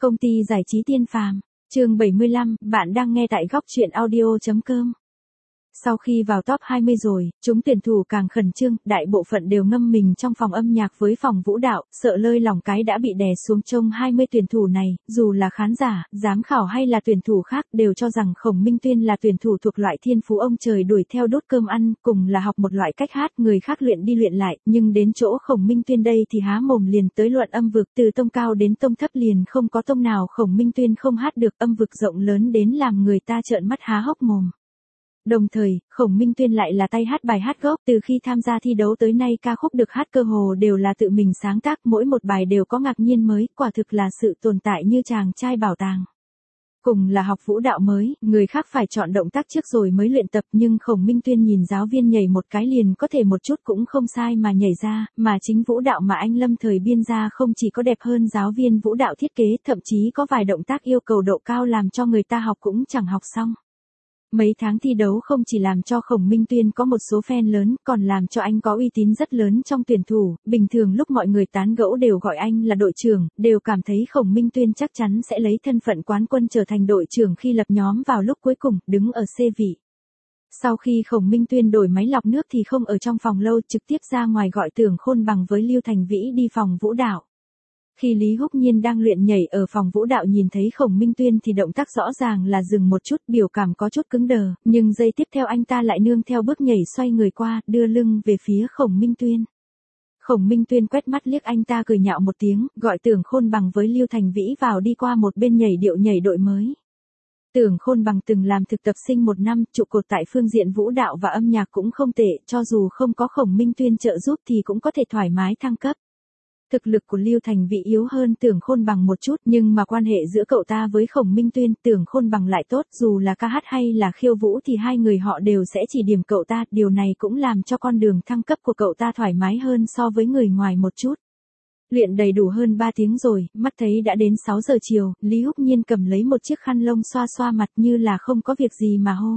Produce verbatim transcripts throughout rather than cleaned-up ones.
Công ty giải trí Tiên Phàm, chương bảy mươi lăm, bạn đang nghe tại góc truyện audio.com. Sau khi vào top hai mươi rồi, chúng tuyển thủ càng khẩn trương, đại bộ phận đều ngâm mình trong phòng âm nhạc với phòng vũ đạo, sợ lơi lỏng cái đã bị đè xuống. Trông hai mươi tuyển thủ này, dù là khán giả, giám khảo hay là tuyển thủ khác đều cho rằng Khổng Minh Tuyên là tuyển thủ thuộc loại thiên phú ông trời đuổi theo đốt cơm ăn, cùng là học một loại cách hát người khác luyện đi luyện lại, nhưng đến chỗ Khổng Minh Tuyên đây thì há mồm liền tới luận âm vực, từ tông cao đến tông thấp liền không có tông nào Khổng Minh Tuyên không hát được, âm vực rộng lớn đến làm người ta trợn mắt há hốc mồm. Đồng thời, Khổng Minh Tuyên lại là tay hát bài hát gốc, từ khi tham gia thi đấu tới nay ca khúc được hát cơ hồ đều là tự mình sáng tác, mỗi một bài đều có ngạc nhiên mới, quả thực là sự tồn tại như chàng trai bảo tàng. Cùng là học vũ đạo mới, người khác phải chọn động tác trước rồi mới luyện tập, nhưng Khổng Minh Tuyên nhìn giáo viên nhảy một cái liền có thể một chút cũng không sai mà nhảy ra, mà chính vũ đạo mà anh Lâm Thời biên ra không chỉ có đẹp hơn giáo viên vũ đạo thiết kế, thậm chí có vài động tác yêu cầu độ cao làm cho người ta học cũng chẳng học xong. Mấy tháng thi đấu không chỉ làm cho Khổng Minh Tuyên có một số fan lớn, còn làm cho anh có uy tín rất lớn trong tuyển thủ, bình thường lúc mọi người tán gẫu đều gọi anh là đội trưởng, đều cảm thấy Khổng Minh Tuyên chắc chắn sẽ lấy thân phận quán quân trở thành đội trưởng khi lập nhóm vào lúc cuối cùng, đứng ở C vị. Sau khi Khổng Minh Tuyên đổi máy lọc nước thì không ở trong phòng lâu, trực tiếp ra ngoài gọi Tưởng Khôn Bằng với Lưu Thành Vĩ đi phòng vũ đạo. Khi Lý Húc Nhiên đang luyện nhảy ở phòng vũ đạo nhìn thấy Khổng Minh Tuyên thì động tác rõ ràng là dừng một chút, biểu cảm có chút cứng đờ, nhưng giây tiếp theo anh ta lại nương theo bước nhảy xoay người qua, đưa lưng về phía Khổng Minh Tuyên. Khổng Minh Tuyên quét mắt liếc anh ta cười nhạo một tiếng, gọi Tưởng Khôn Bằng với Lưu Thành Vĩ vào đi qua một bên nhảy điệu nhảy đội mới. Tưởng Khôn Bằng từng làm thực tập sinh một năm, trụ cột tại phương diện vũ đạo và âm nhạc cũng không tệ, cho dù không có Khổng Minh Tuyên trợ giúp thì cũng có thể thoải mái thăng cấp. Thực lực của Lưu Thành Vĩ yếu hơn Tưởng Khôn Bằng một chút, nhưng mà quan hệ giữa cậu ta với Khổng Minh Tuyên, Tưởng Khôn Bằng lại tốt, dù là ca hát hay là khiêu vũ thì hai người họ đều sẽ chỉ điểm cậu ta, điều này cũng làm cho con đường thăng cấp của cậu ta thoải mái hơn so với người ngoài một chút. Luyện đầy đủ hơn ba tiếng rồi, mắt thấy đã đến sáu giờ chiều, Lý Húc Nhiên cầm lấy một chiếc khăn lông xoa xoa mặt như là không có việc gì mà hô.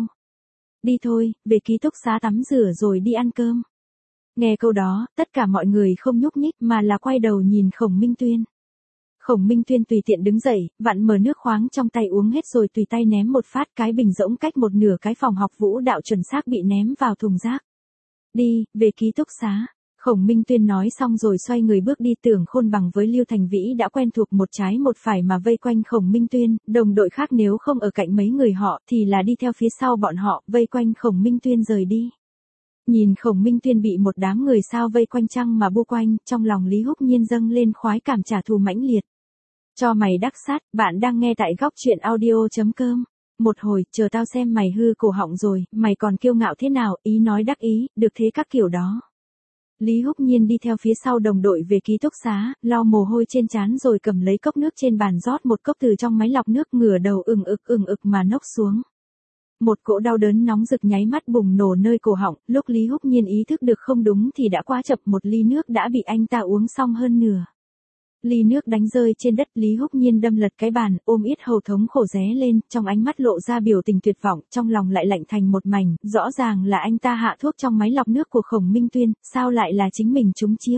Đi thôi, về ký túc xá tắm rửa rồi đi ăn cơm. Nghe câu đó, tất cả mọi người không nhúc nhích mà là quay đầu nhìn Khổng Minh Tuyên. Khổng Minh Tuyên tùy tiện đứng dậy, vặn mở nước khoáng trong tay uống hết rồi tùy tay ném một phát, cái bình rỗng cách một nửa cái phòng học vũ đạo chuẩn xác bị ném vào thùng rác. Đi, về ký túc xá. Khổng Minh Tuyên nói xong rồi xoay người bước đi. Tưởng Khôn Bằng với Lưu Thành Vĩ đã quen thuộc một trái một phải mà vây quanh Khổng Minh Tuyên, đồng đội khác nếu không ở cạnh mấy người họ thì là đi theo phía sau bọn họ, vây quanh Khổng Minh Tuyên rời đi. Nhìn Khổng Minh Tuyên bị một đám người sao vây quanh chăng mà bu quanh, trong lòng Lý Húc Nhiên dâng lên khoái cảm trả thù mãnh liệt. Cho mày đắc sát, bạn đang nghe tại góc truyện audio.com. Một hồi, chờ tao xem mày hư cổ họng rồi, mày còn kiêu ngạo thế nào, ý nói đắc ý, được thế các kiểu đó. Lý Húc Nhiên đi theo phía sau đồng đội về ký túc xá, lau mồ hôi trên trán rồi cầm lấy cốc nước trên bàn rót một cốc từ trong máy lọc nước, ngửa đầu ừng ực ừng ực mà nốc xuống. Một cỗ đau đớn nóng rực nháy mắt bùng nổ nơi cổ họng, lúc Lý Húc Nhiên ý thức được không đúng thì đã quá chậm, một ly nước đã bị anh ta uống xong hơn nửa. Ly nước đánh rơi trên đất, Lý Húc Nhiên đâm lật cái bàn, ôm yết hầu thống khổ ré lên, trong ánh mắt lộ ra biểu tình tuyệt vọng, trong lòng lại lạnh thành một mảnh, rõ ràng là anh ta hạ thuốc trong máy lọc nước của Khổng Minh Tuyên, sao lại là chính mình trúng chiêu?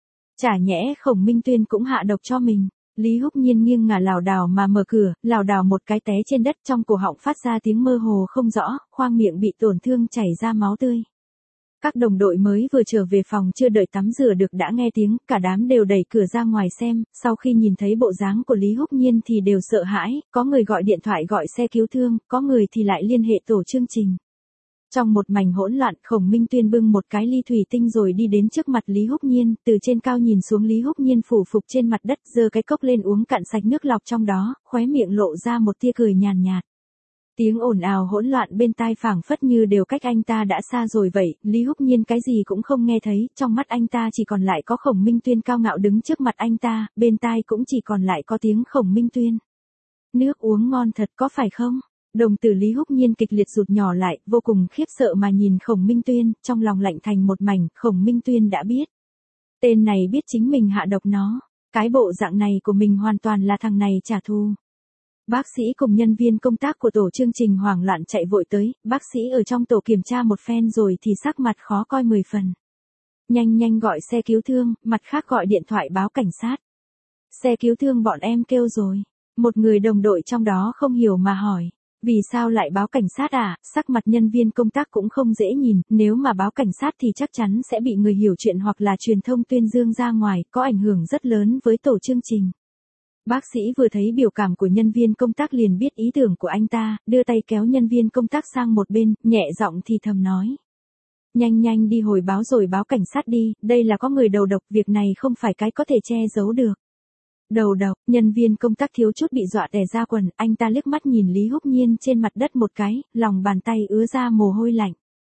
Chả nhẽ Khổng Minh Tuyên cũng hạ độc cho mình. Lý Húc Nhiên nghiêng ngả lảo đảo mà mở cửa, lảo đảo một cái té trên đất, trong cổ họng phát ra tiếng mơ hồ không rõ, khoang miệng bị tổn thương chảy ra máu tươi. Các đồng đội mới vừa trở về phòng chưa đợi tắm rửa được đã nghe tiếng, cả đám đều đẩy cửa ra ngoài xem, sau khi nhìn thấy bộ dáng của Lý Húc Nhiên thì đều sợ hãi, có người gọi điện thoại gọi xe cứu thương, có người thì lại liên hệ tổ chương trình. Trong một mảnh hỗn loạn, Khổng Minh Tuyên bưng một cái ly thủy tinh rồi đi đến trước mặt Lý Húc Nhiên, từ trên cao nhìn xuống Lý Húc Nhiên phủ phục trên mặt đất, giơ cái cốc lên uống cạn sạch nước lọc trong đó, khóe miệng lộ ra một tia cười nhàn nhạt. Tiếng ồn ào hỗn loạn bên tai phảng phất như đều cách anh ta đã xa rồi vậy, Lý Húc Nhiên cái gì cũng không nghe thấy, trong mắt anh ta chỉ còn lại có Khổng Minh Tuyên cao ngạo đứng trước mặt anh ta, bên tai cũng chỉ còn lại có tiếng Khổng Minh Tuyên. Nước uống ngon thật có phải không? Đồng tử Lý Húc Nhiên kịch liệt rụt nhỏ lại, vô cùng khiếp sợ mà nhìn Khổng Minh Tuyên, trong lòng lạnh thành một mảnh, Khổng Minh Tuyên đã biết. Tên này biết chính mình hạ độc nó, cái bộ dạng này của mình hoàn toàn là thằng này trả thù. Bác sĩ cùng nhân viên công tác của tổ chương trình hoảng loạn chạy vội tới, bác sĩ ở trong tổ kiểm tra một phen rồi thì sắc mặt khó coi mười phần. Nhanh nhanh gọi xe cứu thương, mặt khác gọi điện thoại báo cảnh sát. Xe cứu thương bọn em kêu rồi. Một người đồng đội trong đó không hiểu mà hỏi. Vì sao lại báo cảnh sát à? Sắc mặt nhân viên công tác cũng không dễ nhìn, nếu mà báo cảnh sát thì chắc chắn sẽ bị người hiểu chuyện hoặc là truyền thông tuyên dương ra ngoài, có ảnh hưởng rất lớn với tổ chương trình. Bác sĩ vừa thấy biểu cảm của nhân viên công tác liền biết ý tưởng của anh ta, đưa tay kéo nhân viên công tác sang một bên, nhẹ giọng thì thầm nói. Nhanh nhanh đi hồi báo rồi báo cảnh sát đi, đây là có người đầu độc, việc này không phải cái có thể che giấu được. Đầu độc, nhân viên công tác thiếu chút bị dọa tè ra quần, anh ta liếc mắt nhìn Lý Húc Nhiên trên mặt đất một cái, lòng bàn tay ứa ra mồ hôi lạnh.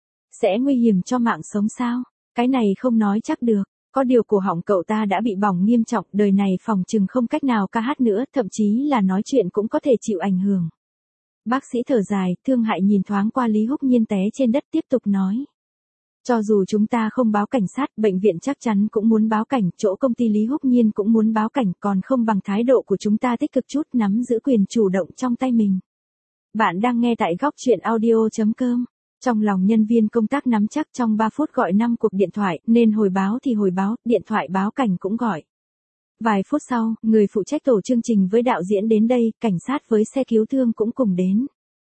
Sẽ nguy hiểm cho mạng sống sao? Cái này không nói chắc được. Có điều cổ họng cậu ta đã bị bỏng nghiêm trọng, đời này phòng chừng không cách nào ca hát nữa, thậm chí là nói chuyện cũng có thể chịu ảnh hưởng. Bác sĩ thở dài, thương hại nhìn thoáng qua Lý Húc Nhiên té trên đất tiếp tục nói. Cho dù chúng ta không báo cảnh sát, bệnh viện chắc chắn cũng muốn báo cảnh, chỗ công ty Lý Húc Nhiên cũng muốn báo cảnh, còn không bằng thái độ của chúng ta tích cực chút, nắm giữ quyền chủ động trong tay mình. Bạn đang nghe tại góc chuyện audio chấm com. Trong lòng nhân viên công tác nắm chắc trong ba phút gọi năm cuộc điện thoại, nên hồi báo thì hồi báo, điện thoại báo cảnh cũng gọi. Vài phút sau, người phụ trách tổ chương trình với đạo diễn đến đây, cảnh sát với xe cứu thương cũng cùng đến.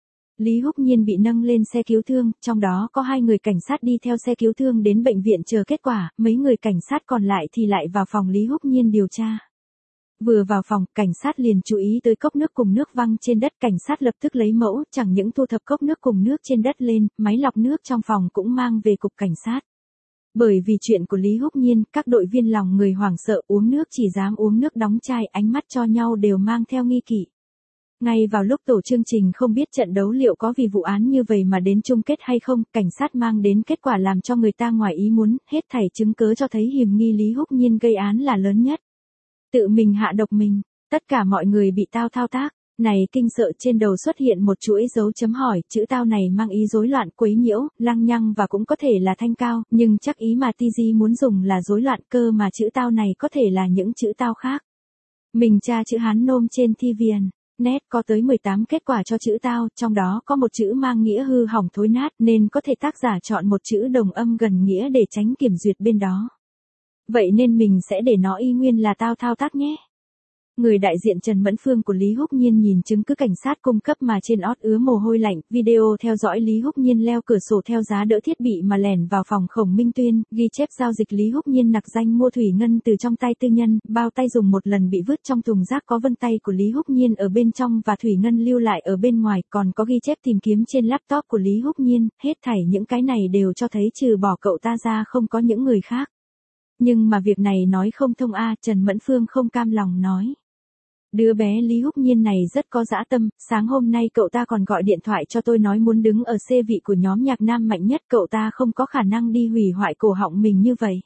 Lý Húc Nhiên bị nâng lên xe cứu thương, trong đó có hai người cảnh sát đi theo xe cứu thương đến bệnh viện chờ kết quả, mấy người cảnh sát còn lại thì lại vào phòng Lý Húc Nhiên điều tra. Vừa vào phòng, cảnh sát liền chú ý tới cốc nước cùng nước văng trên đất, cảnh sát lập tức lấy mẫu, chẳng những thu thập cốc nước cùng nước trên đất lên, máy lọc nước trong phòng cũng mang về cục cảnh sát. Bởi vì chuyện của Lý Húc Nhiên, các đội viên lòng người hoảng sợ, uống nước chỉ dám uống nước đóng chai, ánh mắt cho nhau đều mang theo nghi kỵ. Ngay vào lúc tổ chương trình không biết trận đấu liệu có vì vụ án như vậy mà đến chung kết hay không, cảnh sát mang đến kết quả làm cho người ta ngoài ý muốn, hết thảy chứng cứ cho thấy hiểm nghi Lý Húc Nhiên gây án là lớn nhất. Tự mình hạ độc mình, tất cả mọi người bị tao thao tác, này kinh sợ trên đầu xuất hiện một chuỗi dấu chấm hỏi, chữ tao này mang ý rối loạn, quấy nhiễu, lăng nhăng và cũng có thể là thanh cao, nhưng chắc ý mà Ti Di muốn dùng là rối loạn, cơ mà chữ tao này có thể là những chữ tao khác. Mình tra chữ Hán nôm trên Thi Viền. Net có tới mười tám kết quả cho chữ tao, trong đó có một chữ mang nghĩa hư hỏng thối nát nên có thể tác giả chọn một chữ đồng âm gần nghĩa để tránh kiểm duyệt bên đó. Vậy nên mình sẽ để nó y nguyên là tao thao tác nhé. Người đại diện Trần Mẫn Phương của Lý Húc Nhiên nhìn chứng cứ cảnh sát cung cấp mà trên ót ứa mồ hôi lạnh, video theo dõi Lý Húc Nhiên leo cửa sổ theo giá đỡ thiết bị mà lẻn vào phòng Khổng Minh Tuyên, ghi chép giao dịch Lý Húc Nhiên nặc danh mua thủy ngân từ trong tay tư nhân, bao tay dùng một lần bị vứt trong thùng rác có vân tay của Lý Húc Nhiên ở bên trong và thủy ngân lưu lại ở bên ngoài, còn có ghi chép tìm kiếm trên laptop của Lý Húc Nhiên, hết thảy những cái này đều cho thấy trừ bỏ cậu ta ra không có những người khác. Nhưng mà việc này nói không thông a, Trần Mẫn Phương không cam lòng nói. Đứa bé Lý Húc Nhiên này rất có dã tâm, sáng hôm nay cậu ta còn gọi điện thoại cho tôi nói muốn đứng ở xê vị của nhóm nhạc nam mạnh nhất, cậu ta không có khả năng đi hủy hoại cổ họng mình như vậy.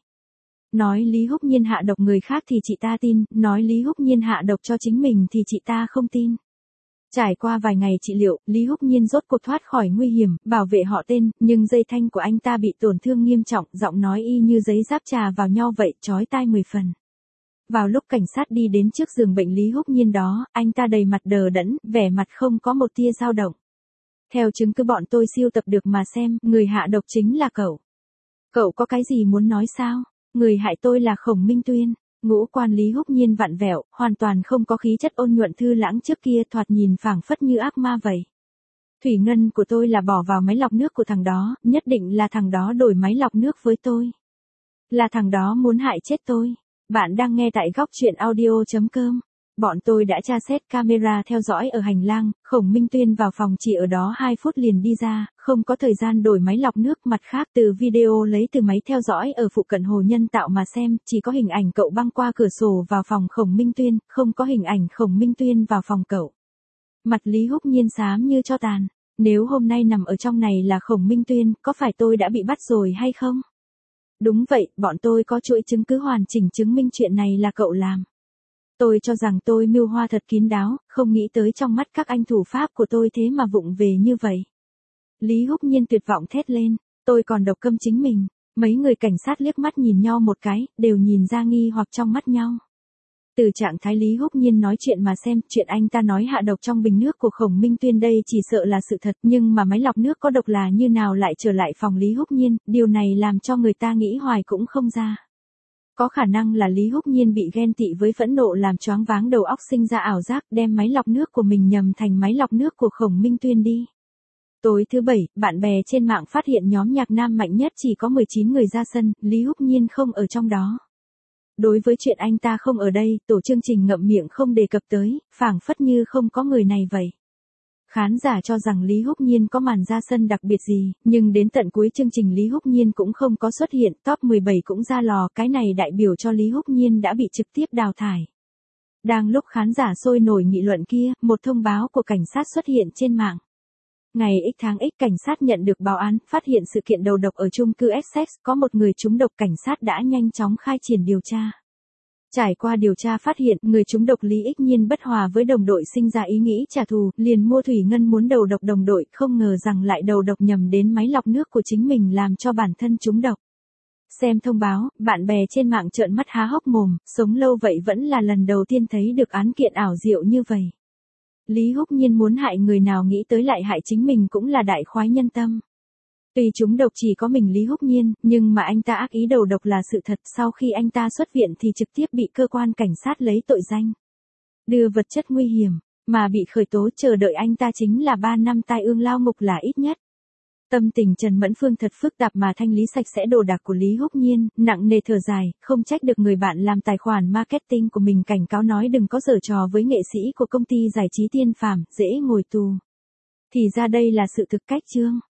Nói Lý Húc Nhiên hạ độc người khác thì chị ta tin, nói Lý Húc Nhiên hạ độc cho chính mình thì chị ta không tin. Trải qua vài ngày trị liệu, Lý Húc Nhiên rốt cuộc thoát khỏi nguy hiểm, bảo vệ họ tên, nhưng dây thanh của anh ta bị tổn thương nghiêm trọng, giọng nói y như giấy giáp chà vào nhau vậy, chói tai mười phần. Vào lúc cảnh sát đi đến trước giường bệnh Lý Húc Nhiên đó, anh ta đầy mặt đờ đẫn, vẻ mặt không có một tia dao động. Theo chứng cứ bọn tôi siêu tập được mà xem, người hạ độc chính là cậu. Cậu có cái gì muốn nói sao? Người hại tôi là Khổng Minh Tuyên. Ngũ quan Lý Húc Nhiên vặn vẹo, hoàn toàn không có khí chất ôn nhuận thư lãng trước kia, thoạt nhìn phảng phất như ác ma vậy. Thủy ngân của tôi là bỏ vào máy lọc nước của thằng đó, nhất định là thằng đó đổi máy lọc nước với tôi. Là thằng đó muốn hại chết tôi. Bạn đang nghe tại góc chuyện audio chấm com. Bọn tôi đã tra xét camera theo dõi ở hành lang, Khổng Minh Tuyên vào phòng chỉ ở đó hai phút liền đi ra, không có thời gian đổi máy lọc nước. Mặt khác từ video lấy từ máy theo dõi ở phụ cận hồ nhân tạo mà xem, chỉ có hình ảnh cậu băng qua cửa sổ vào phòng Khổng Minh Tuyên, không có hình ảnh Khổng Minh Tuyên vào phòng cậu. Mặt Lý Húc Nhiên xám như tro tàn. Nếu hôm nay nằm ở trong này là Khổng Minh Tuyên, có phải tôi đã bị bắt rồi hay không? Đúng vậy, bọn tôi có chuỗi chứng cứ hoàn chỉnh chứng minh chuyện này là cậu làm. Tôi cho rằng tôi mưu hoa thật kín đáo, không nghĩ tới trong mắt các anh thủ pháp của tôi thế mà vụng về như vậy. Lý Húc Nhiên tuyệt vọng thét lên, tôi còn độc câm chính mình. Mấy người cảnh sát liếc mắt nhìn nhau một cái, đều nhìn ra nghi hoặc trong mắt nhau. Từ trạng thái Lý Húc Nhiên nói chuyện mà xem, chuyện anh ta nói hạ độc trong bình nước của Khổng Minh Tuyên đây chỉ sợ là sự thật, nhưng mà máy lọc nước có độc là như nào lại trở lại phòng Lý Húc Nhiên, điều này làm cho người ta nghĩ hoài cũng không ra. Có khả năng là Lý Húc Nhiên bị ghen tị với phẫn nộ làm choáng váng đầu óc sinh ra ảo giác đem máy lọc nước của mình nhầm thành máy lọc nước của Khổng Minh Tuyên đi. Tối thứ bảy, bạn bè trên mạng phát hiện nhóm nhạc nam mạnh nhất chỉ có mười chín người ra sân, Lý Húc Nhiên không ở trong đó. Đối với chuyện anh ta không ở đây, tổ chương trình ngậm miệng không đề cập tới, phảng phất như không có người này vậy. Khán giả cho rằng Lý Húc Nhiên có màn ra sân đặc biệt gì, nhưng đến tận cuối chương trình Lý Húc Nhiên cũng không có xuất hiện, top mười bảy cũng ra lò, cái này đại biểu cho Lý Húc Nhiên đã bị trực tiếp đào thải. Đang lúc khán giả sôi nổi nghị luận kia, một thông báo của cảnh sát xuất hiện trên mạng. Ngày X tháng X cảnh sát nhận được báo án, phát hiện sự kiện đầu độc ở chung cư Essex, có một người trúng độc, cảnh sát đã nhanh chóng khai triển điều tra. Trải qua điều tra phát hiện, người trúng độc Lý Ích Nhiên bất hòa với đồng đội sinh ra ý nghĩ trả thù, liền mua thủy ngân muốn đầu độc đồng đội, không ngờ rằng lại đầu độc nhầm đến máy lọc nước của chính mình làm cho bản thân trúng độc. Xem thông báo, bạn bè trên mạng trợn mắt há hốc mồm, sống lâu vậy vẫn là lần đầu tiên thấy được án kiện ảo diệu như vậy. Lý Húc Nhiên muốn hại người nào nghĩ tới lại hại chính mình cũng là đại khoái nhân tâm. Tuy trúng độc chỉ có mình Lý Húc Nhiên, nhưng mà anh ta ác ý đầu độc là sự thật, sau khi anh ta xuất viện thì trực tiếp bị cơ quan cảnh sát lấy tội danh đưa vật chất nguy hiểm, mà bị khởi tố, chờ đợi anh ta chính là ba năm tai ương lao ngục là ít nhất. Tâm tình Trần Mẫn Phương thật phức tạp mà thanh lý sạch sẽ đồ đạc của Lý Húc Nhiên, nặng nề thở dài, không trách được người bạn làm tài khoản marketing của mình cảnh cáo nói đừng có giở trò với nghệ sĩ của công ty giải trí Tiên Phàm, dễ ngồi tù. Thì ra đây là sự thực cách chương.